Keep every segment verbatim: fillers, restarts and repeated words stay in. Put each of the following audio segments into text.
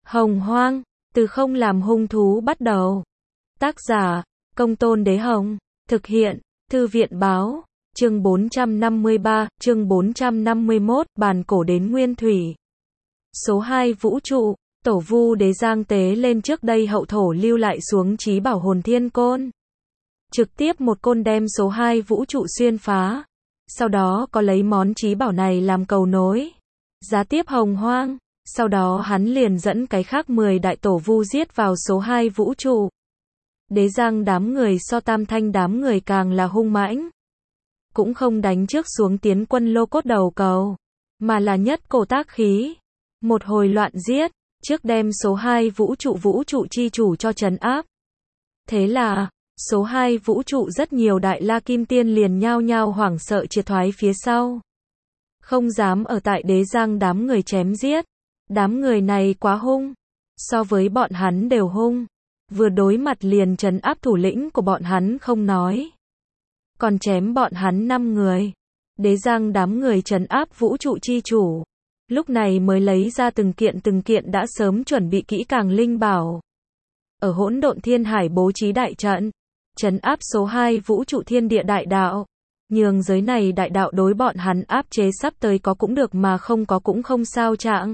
Hồng Hoang, từ không làm hung thú bắt đầu. Tác giả, Công Tôn Đế Hồng. Thực hiện, Thư viện Báo. Chương bốn trăm năm mươi ba, chương bốn trăm năm mươi mốt, bàn cổ đến nguyên thủy. Số hai vũ trụ, tổ vu đế giang tế lên trước đây hậu thổ lưu lại xuống chí bảo hồn thiên côn. Trực tiếp một côn đem số hai vũ trụ xuyên phá. Sau đó có lấy món chí bảo này làm cầu nối. Giá tiếp hồng hoang. Sau đó hắn liền dẫn cái khác mười đại tổ vu giết vào số hai vũ trụ. Đế giang đám người so tam thanh đám người càng là hung mãnh. Cũng không đánh trước xuống tiến quân lô cốt đầu cầu, mà là nhất cổ tác khí. Một hồi loạn giết, trước đem số hai vũ trụ vũ trụ chi chủ cho trấn áp. Thế là, số hai vũ trụ rất nhiều đại la kim tiên liền nhao nhao hoảng sợ triệt thoái phía sau. Không dám ở tại đế giang đám người chém giết. Đám người này quá hung. So với bọn hắn đều hung. Vừa đối mặt liền trấn áp thủ lĩnh của bọn hắn không nói. Còn chém bọn hắn năm người. Đế giang đám người trấn áp vũ trụ chi chủ. Lúc này mới lấy ra từng kiện từng kiện đã sớm chuẩn bị kỹ càng linh bảo. Ở hỗn độn thiên hải bố trí đại trận. Trấn áp số hai vũ trụ thiên địa đại đạo. Nhường giới này đại đạo đối bọn hắn áp chế sắp tới có cũng được mà không có cũng không sao trạng.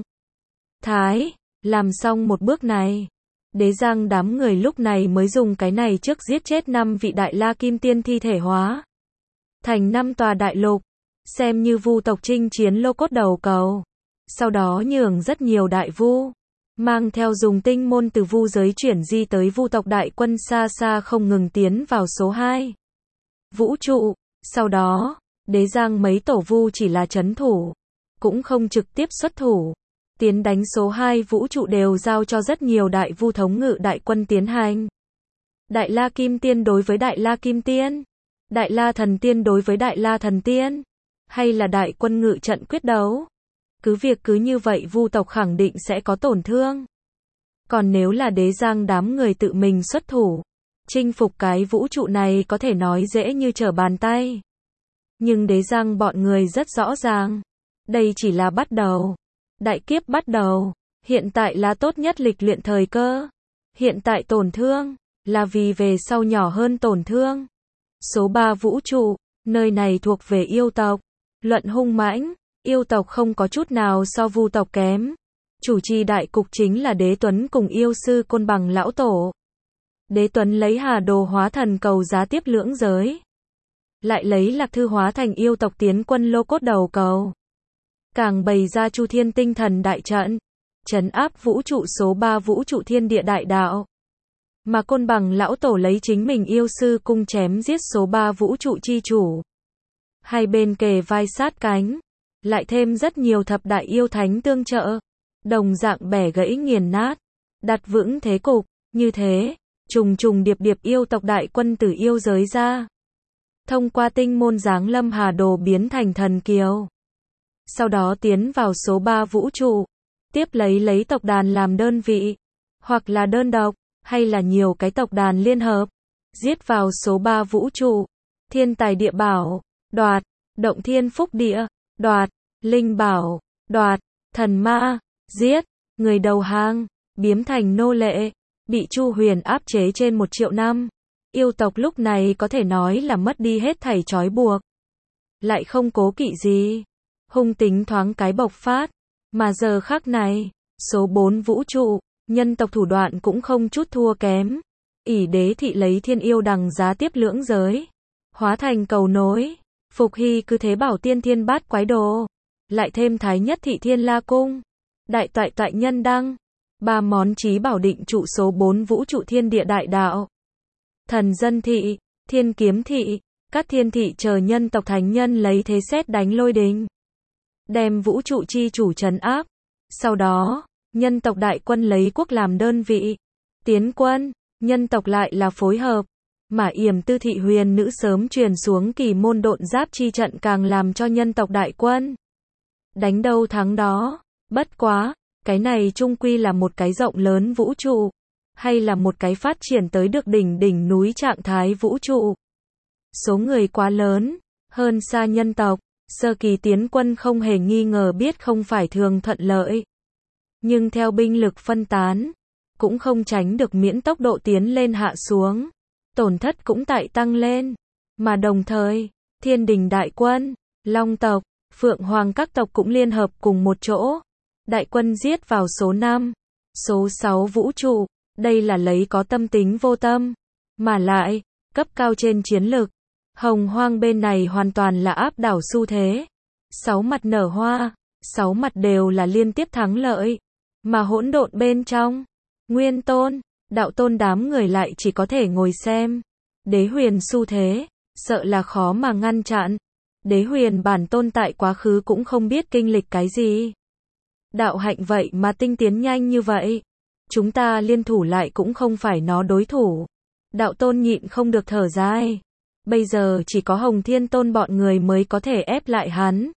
Thái, làm xong một bước này. Đế giang đám người lúc này mới dùng cái này trước giết chết năm vị đại la kim tiên thi thể hóa. Thành năm tòa đại lục. Xem như vu tộc chinh chiến lô cốt đầu cầu. Sau đó nhường rất nhiều đại vu. Mang theo dùng tinh môn từ vu giới chuyển di tới vu tộc đại quân xa xa không ngừng tiến vào số hai. Vũ trụ. Sau đó, đế giang mấy tổ vu chỉ là trấn thủ. Cũng không trực tiếp xuất thủ. Tiến đánh số hai vũ trụ đều giao cho rất nhiều đại vu thống ngự đại quân tiến hành. Đại la kim tiên đối với đại la kim tiên. Đại la thần tiên đối với đại la thần tiên. Hay là đại quân ngự trận quyết đấu. Cứ việc cứ như vậy vu tộc khẳng định sẽ có tổn thương. Còn nếu là đế giang đám người tự mình xuất thủ. Chinh phục cái vũ trụ này có thể nói dễ như trở bàn tay. Nhưng đế giang bọn người rất rõ ràng. Đây chỉ là bắt đầu. Đại kiếp bắt đầu. Hiện tại là tốt nhất lịch luyện thời cơ. Hiện tại tổn thương. Là vì về sau nhỏ hơn tổn thương. Số ba vũ trụ. Nơi này thuộc về yêu tộc. Luận hung mãnh. Yêu tộc không có chút nào so vu tộc kém. Chủ trì đại cục chính là Đế Tuấn cùng yêu sư Côn Bằng lão tổ. Đế Tuấn lấy Hà Đồ hóa thần cầu giá tiếp lưỡng giới. Lại lấy Lạc Thư hóa thành yêu tộc tiến quân lô cốt đầu cầu. Càng bày ra Chu Thiên tinh thần đại trận. Trấn áp vũ trụ số ba vũ trụ thiên địa đại đạo. Mà Côn Bằng lão tổ lấy chính mình yêu sư cung chém giết số ba vũ trụ chi chủ. Hai bên kề vai sát cánh. Lại thêm rất nhiều thập đại yêu thánh tương trợ. Đồng dạng bẻ gãy nghiền nát. Đặt vững thế cục. Như thế, trùng trùng điệp điệp yêu tộc đại quân từ yêu giới ra. Thông qua tinh môn giáng lâm Hà Đồ biến thành thần kiều. Sau đó tiến vào số ba vũ trụ. Tiếp lấy lấy tộc đàn làm đơn vị. Hoặc là đơn độc. Hay là nhiều cái tộc đàn liên hợp. Giết vào số ba vũ trụ. Thiên tài địa bảo. Đoạt. Động thiên phúc địa. Đoạt. Linh bảo. Đoạt. Thần ma. Giết. Người đầu hàng. Biếm thành nô lệ. Bị Chu Huyền áp chế trên một triệu năm. Yêu tộc lúc này có thể nói là mất đi hết thảy trói buộc. Lại không cố kỵ gì. Hung tính thoáng cái bộc phát. Mà giờ khắc này, số bốn vũ trụ, nhân tộc thủ đoạn cũng không chút thua kém. ỷ đế thị lấy thiên yêu đằng giá tiếp lưỡng giới. Hóa thành cầu nối. Phục hy cứ thế bảo tiên thiên bát quái đồ. Lại thêm thái nhất thị thiên la cung. Đại toại toại nhân đăng. Ba món chí bảo định trụ số bốn vũ trụ thiên địa đại đạo. Thần dân thị, thiên kiếm thị, các thiên thị chờ nhân tộc thánh nhân lấy thế sét đánh lôi đình. Đem vũ trụ chi chủ trấn áp. Sau đó, nhân tộc đại quân lấy quốc làm đơn vị. Tiến quân, nhân tộc lại là phối hợp. Mà yểm tư thị huyền nữ sớm truyền xuống kỳ môn độn giáp chi trận càng làm cho nhân tộc đại quân. Đánh đâu thắng đó. Bất quá, cái này chung quy là một cái rộng lớn vũ trụ. Hay là một cái phát triển tới được đỉnh đỉnh núi trạng thái vũ trụ. Số người quá lớn, hơn xa nhân tộc. Sơ kỳ tiến quân không hề nghi ngờ biết không phải thường thuận lợi. Nhưng theo binh lực phân tán, cũng không tránh được miễn tốc độ tiến lên hạ xuống, tổn thất cũng tại tăng lên. Mà đồng thời, Thiên Đình đại quân, Long tộc, Phượng Hoàng các tộc cũng liên hợp cùng một chỗ. Đại quân giết vào số năm, số sáu vũ trụ, đây là lấy có tâm tính vô tâm, mà lại, cấp cao trên chiến lực. Hồng Hoang bên này hoàn toàn là áp đảo xu thế. Sáu mặt nở hoa, sáu mặt đều là liên tiếp thắng lợi. Mà hỗn độn bên trong, Nguyên Tôn, Đạo Tôn đám người lại chỉ có thể ngồi xem. Đế huyền xu thế, sợ là khó mà ngăn chặn. Đế huyền bản tôn tại quá khứ cũng không biết kinh lịch cái gì. Đạo hạnh vậy mà tinh tiến nhanh như vậy. Chúng ta liên thủ lại cũng không phải nó đối thủ. Đạo Tôn nhịn không được thở dài. Bây giờ chỉ có Hồng Thiên Tôn bọn người mới có thể ép lại hắn.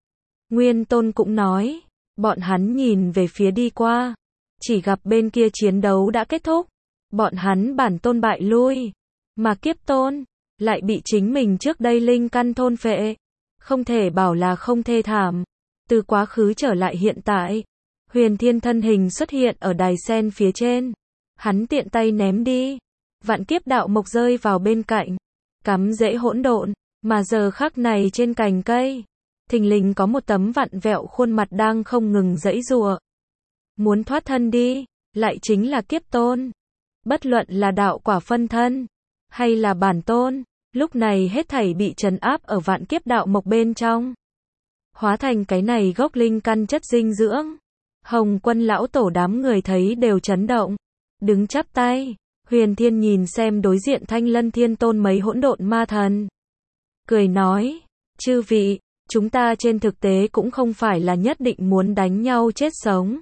Nguyên Tôn cũng nói, bọn hắn nhìn về phía đi qua, chỉ gặp bên kia chiến đấu đã kết thúc, bọn hắn bản tôn bại lui, mà Kiếp Tôn lại bị chính mình trước đây linh căn thôn phệ, không thể bảo là không thê thảm. Từ quá khứ trở lại hiện tại, Huyền Thiên thân hình xuất hiện ở đài sen phía trên, hắn tiện tay ném đi, vạn kiếp đạo mộc rơi vào bên cạnh, cắm rễ hỗn độn, mà giờ khắc này trên cành cây, thình lình có một tấm vặn vẹo khuôn mặt đang không ngừng giãy giụa. Muốn thoát thân đi, lại chính là Kiếp Tôn. Bất luận là đạo quả phân thân, hay là bản tôn, lúc này hết thảy bị trấn áp ở vạn kiếp đạo mộc bên trong. Hóa thành cái này gốc linh căn chất dinh dưỡng. Hồng Quân lão tổ đám người thấy đều chấn động. Đứng chắp tay, Huyền Thiên nhìn xem đối diện Thanh Lân Thiên Tôn mấy hỗn độn ma thần. Cười nói, chư vị, chúng ta trên thực tế cũng không phải là nhất định muốn đánh nhau chết sống.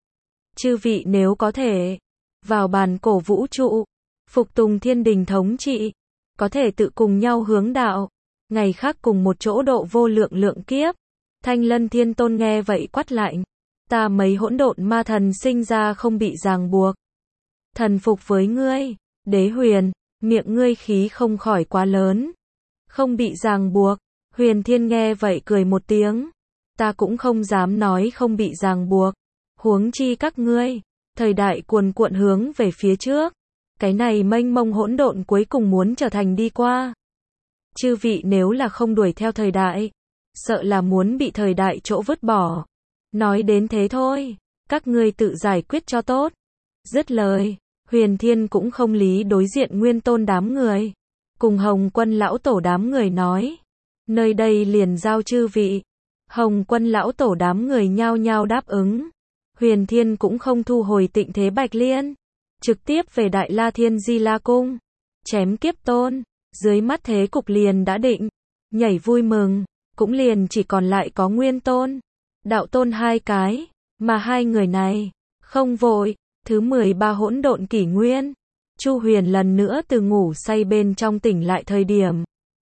Chư vị nếu có thể, vào bàn cổ vũ trụ, phục tùng thiên đình thống trị, có thể tự cùng nhau hướng đạo, ngày khác cùng một chỗ độ vô lượng lượng kiếp. Thanh Lân Thiên Tôn nghe vậy quát lạnh, ta mấy hỗn độn ma thần sinh ra không bị ràng buộc, thần phục với ngươi. Đế Huyền, miệng ngươi khí không khỏi quá lớn, không bị ràng buộc. Huyền Thiên nghe vậy cười một tiếng, ta cũng không dám nói không bị ràng buộc, huống chi các ngươi, thời đại cuồn cuộn hướng về phía trước, cái này mênh mông hỗn độn cuối cùng muốn trở thành đi qua. Chư vị nếu là không đuổi theo thời đại, sợ là muốn bị thời đại chỗ vứt bỏ. Nói đến thế thôi, các ngươi tự giải quyết cho tốt. Dứt lời, Huyền Thiên cũng không lý đối diện Nguyên Tôn đám người, cùng Hồng Quân lão tổ đám người nói, nơi đây liền giao chư vị. Hồng Quân lão tổ đám người nhao nhao đáp ứng. Huyền Thiên cũng không thu hồi Tịnh Thế Bạch Liên, trực tiếp về Đại La Thiên Di La Cung, chém Kiếp Tôn. Dưới mắt thế cục liền đã định, nhảy vui mừng, cũng liền chỉ còn lại có Nguyên Tôn, Đạo Tôn hai cái, mà hai người này, không vội. Thứ mười ba hỗn độn kỷ nguyên, Chu Huyền lần nữa từ ngủ say bên trong tỉnh lại thời điểm.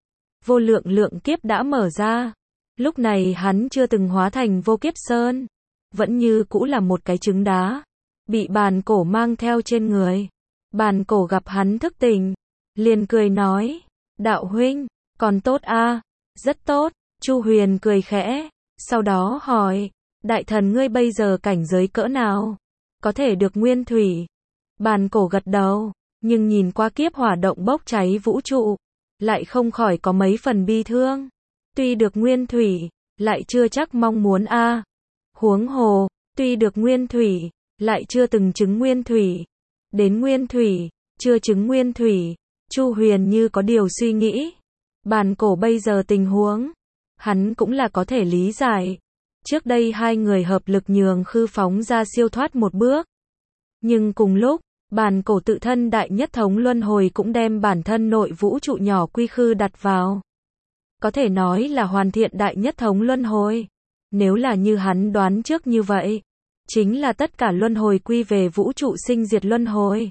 Vô lượng lượng kiếp đã mở ra, lúc này hắn chưa từng hóa thành Vô Kiếp Sơn, vẫn như cũ là một cái trứng đá, bị bàn cổ mang theo trên người. Bàn cổ gặp hắn thức tỉnh, liền cười nói, đạo huynh, còn tốt a? Rất tốt. Chu Huyền cười khẽ, sau đó hỏi, đại thần ngươi bây giờ cảnh giới cỡ nào? Có thể được nguyên thủy. Bàn cổ gật đầu, nhưng nhìn qua kiếp hỏa động bốc cháy vũ trụ, lại không khỏi có mấy phần bi thương. Tuy được nguyên thủy, lại chưa chắc mong muốn a. À. Huống hồ, tuy được nguyên thủy, lại chưa từng chứng nguyên thủy. Đến nguyên thủy, chưa chứng nguyên thủy. Chu Huyền như có điều suy nghĩ. Bàn cổ bây giờ tình huống, hắn cũng là có thể lý giải. Trước đây hai người hợp lực nhường Khư phóng ra siêu thoát một bước. Nhưng cùng lúc, bàn cổ tự thân đại nhất thống luân hồi cũng đem bản thân nội vũ trụ nhỏ quy khư đặt vào. Có thể nói là hoàn thiện đại nhất thống luân hồi. Nếu là như hắn đoán trước như vậy, chính là tất cả luân hồi quy về vũ trụ sinh diệt luân hồi.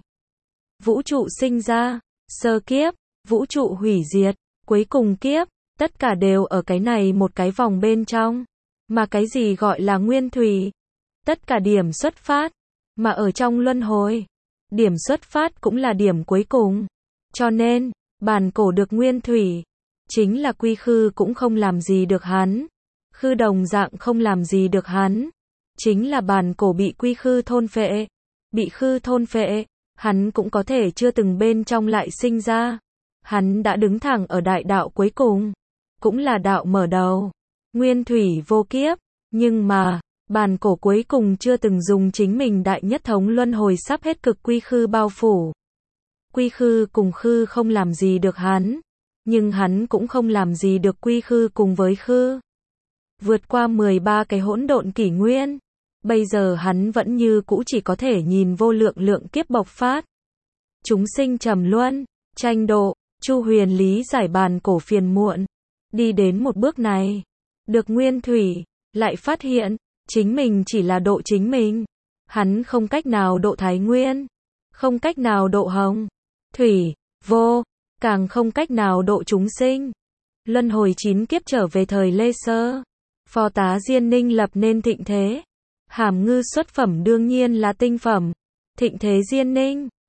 Vũ trụ sinh ra, sơ kiếp, vũ trụ hủy diệt, cuối cùng kiếp, tất cả đều ở cái này một cái vòng bên trong. Mà cái gì gọi là nguyên thủy? Tất cả điểm xuất phát, mà ở trong luân hồi, điểm xuất phát cũng là điểm cuối cùng. Cho nên, bàn cổ được nguyên thủy, chính là quy khư cũng không làm gì được hắn. Khư đồng dạng không làm gì được hắn. chính là bàn cổ bị quy khư thôn phệ. Bị khư thôn phệ, hắn cũng có thể chưa từng bên trong lại sinh ra. Hắn đã đứng thẳng ở đại đạo cuối cùng, cũng là đạo mở đầu, nguyên thủy vô kiếp, nhưng mà, bàn cổ cuối cùng chưa từng dùng chính mình đại nhất thống luân hồi sắp hết cực quy khư bao phủ. Quy khư cùng khư không làm gì được hắn, nhưng hắn cũng không làm gì được quy khư cùng với khư. Vượt qua mười ba cái hỗn độn kỷ nguyên, bây giờ hắn vẫn như cũ chỉ có thể nhìn vô lượng lượng kiếp bộc phát. Chúng sinh trầm luân, tranh độ, Chu Huyền lý giải bàn cổ phiền muộn, đi đến một bước này, được nguyên thủy, lại phát hiện, chính mình chỉ là độ chính mình. Hắn không cách nào độ Thái Nguyên, không cách nào độ Hồng, Thủy, Vô, càng không cách nào độ chúng sinh. Luân hồi chín kiếp trở về thời Lê Sơ, Phó tá Diên Ninh lập nên thịnh thế. Hàm Ngư xuất phẩm đương nhiên là tinh phẩm. Thịnh thế Diên Ninh,